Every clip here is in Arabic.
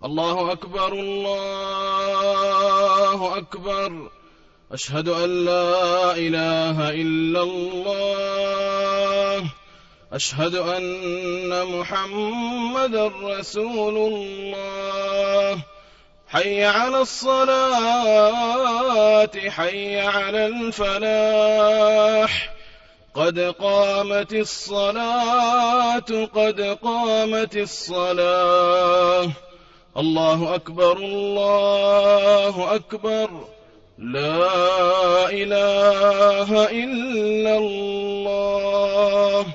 الله أكبر الله أكبر. أشهد أن لا إله إلا الله. أشهد أن محمدا رسول الله. حي على الصلاة حي على الفلاح. قد قامت الصلاة قد قامت الصلاة. الله أكبر الله أكبر. لا إله إلا الله.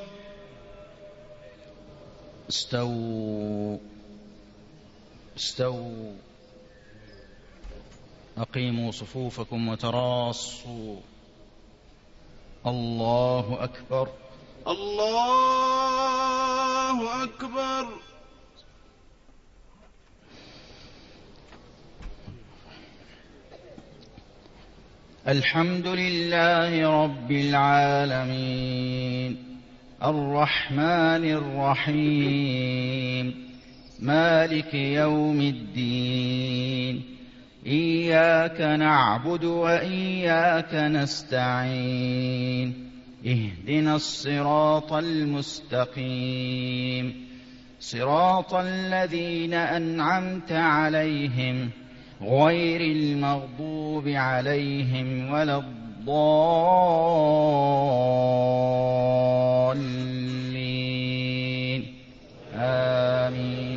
استووا استووا. أقيموا صفوفكم وتراصوا. الله أكبر الله أكبر. الحمد لله رب العالمين الرحمن الرحيم مالك يوم الدين. إياك نعبد وإياك نستعين. اهدنا الصراط المستقيم صراط الذين أنعمت عليهم غير المغضوب عليهم ولا الضالين. آمين.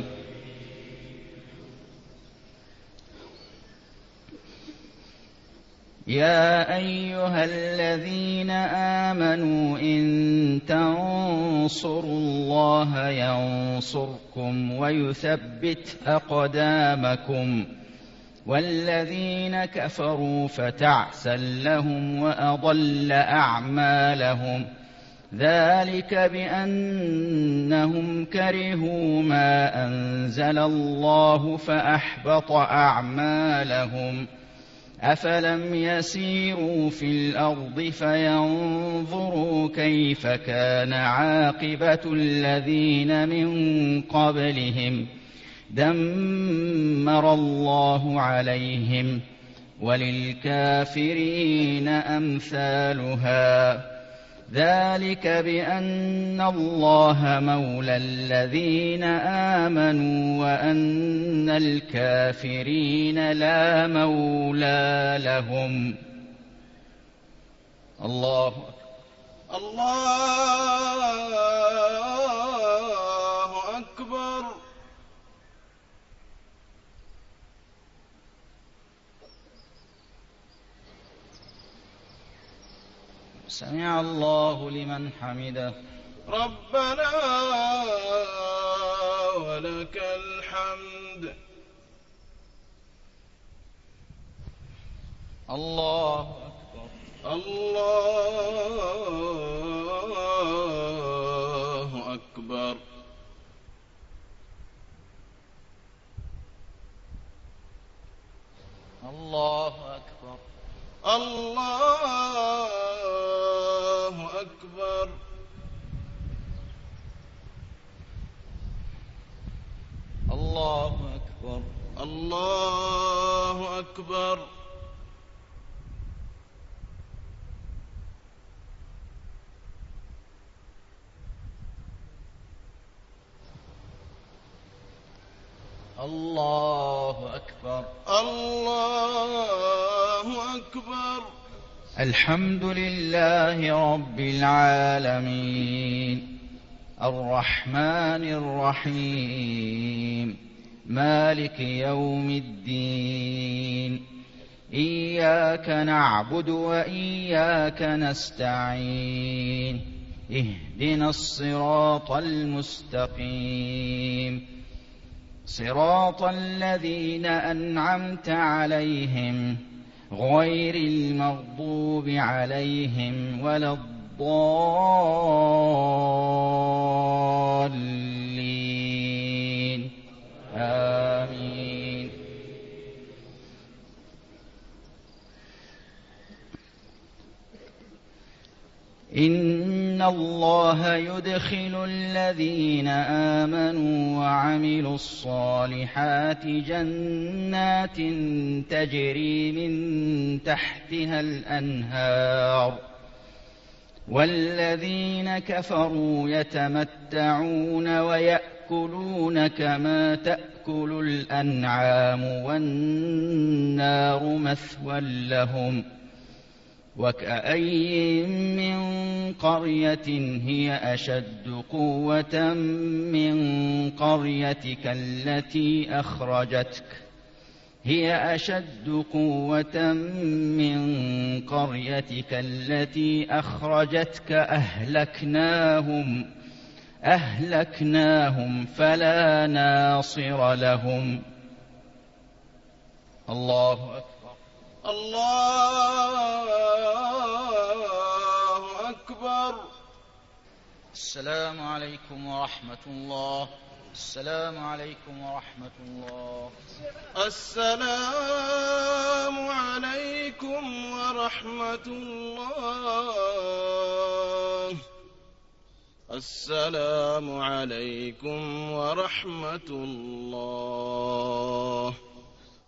يا أيها الذين آمنوا إن تنصروا الله ينصركم ويثبت أقدامكم. والذين كفروا فتعسا لهم وأضل أعمالهم. ذلك بأنهم كرهوا ما أنزل الله فأحبط أعمالهم. أفلم يسيروا في الأرض فينظروا كيف كان عاقبة الذين من قبلهم. دمر الله عليهم وللكافرين أمثالها. ذلك بأن الله مولى الذين آمنوا وأن الكافرين لا مولى لهم. الله أكبر. سمع الله لمن حمده. ربنا ولك الحمد. الله أكبر. الله أكبر. الله أكبر. الله أكبر. الله أكبر. الله أكبر. الله أكبر. الله أكبر. الحمد لله رب العالمين الرحمن الرحيم مالك يوم الدين. إياك نعبد وإياك نستعين. اهدنا الصراط المستقيم صراط الذين أنعمت عليهم غير المغضوب عليهم ولا الضالين. آمين. إن الله يدخل الذين آمنوا وعملوا الصالحات جنات تجري من تحتها الأنهار والذين كفروا يتمتعون ويأكلون كما تأكل الأنعام والنار مثوى لهم وكأين من قرية هي أشد قوة من قريتك التي أخرجتك أهلكناهم فلا ناصر لهم. الله أكبر. الله أكبر. السلام عليكم ورحمة الله. السلام عليكم ورحمة الله. السلام عليكم ورحمة الله. السلام عليكم ورحمة الله.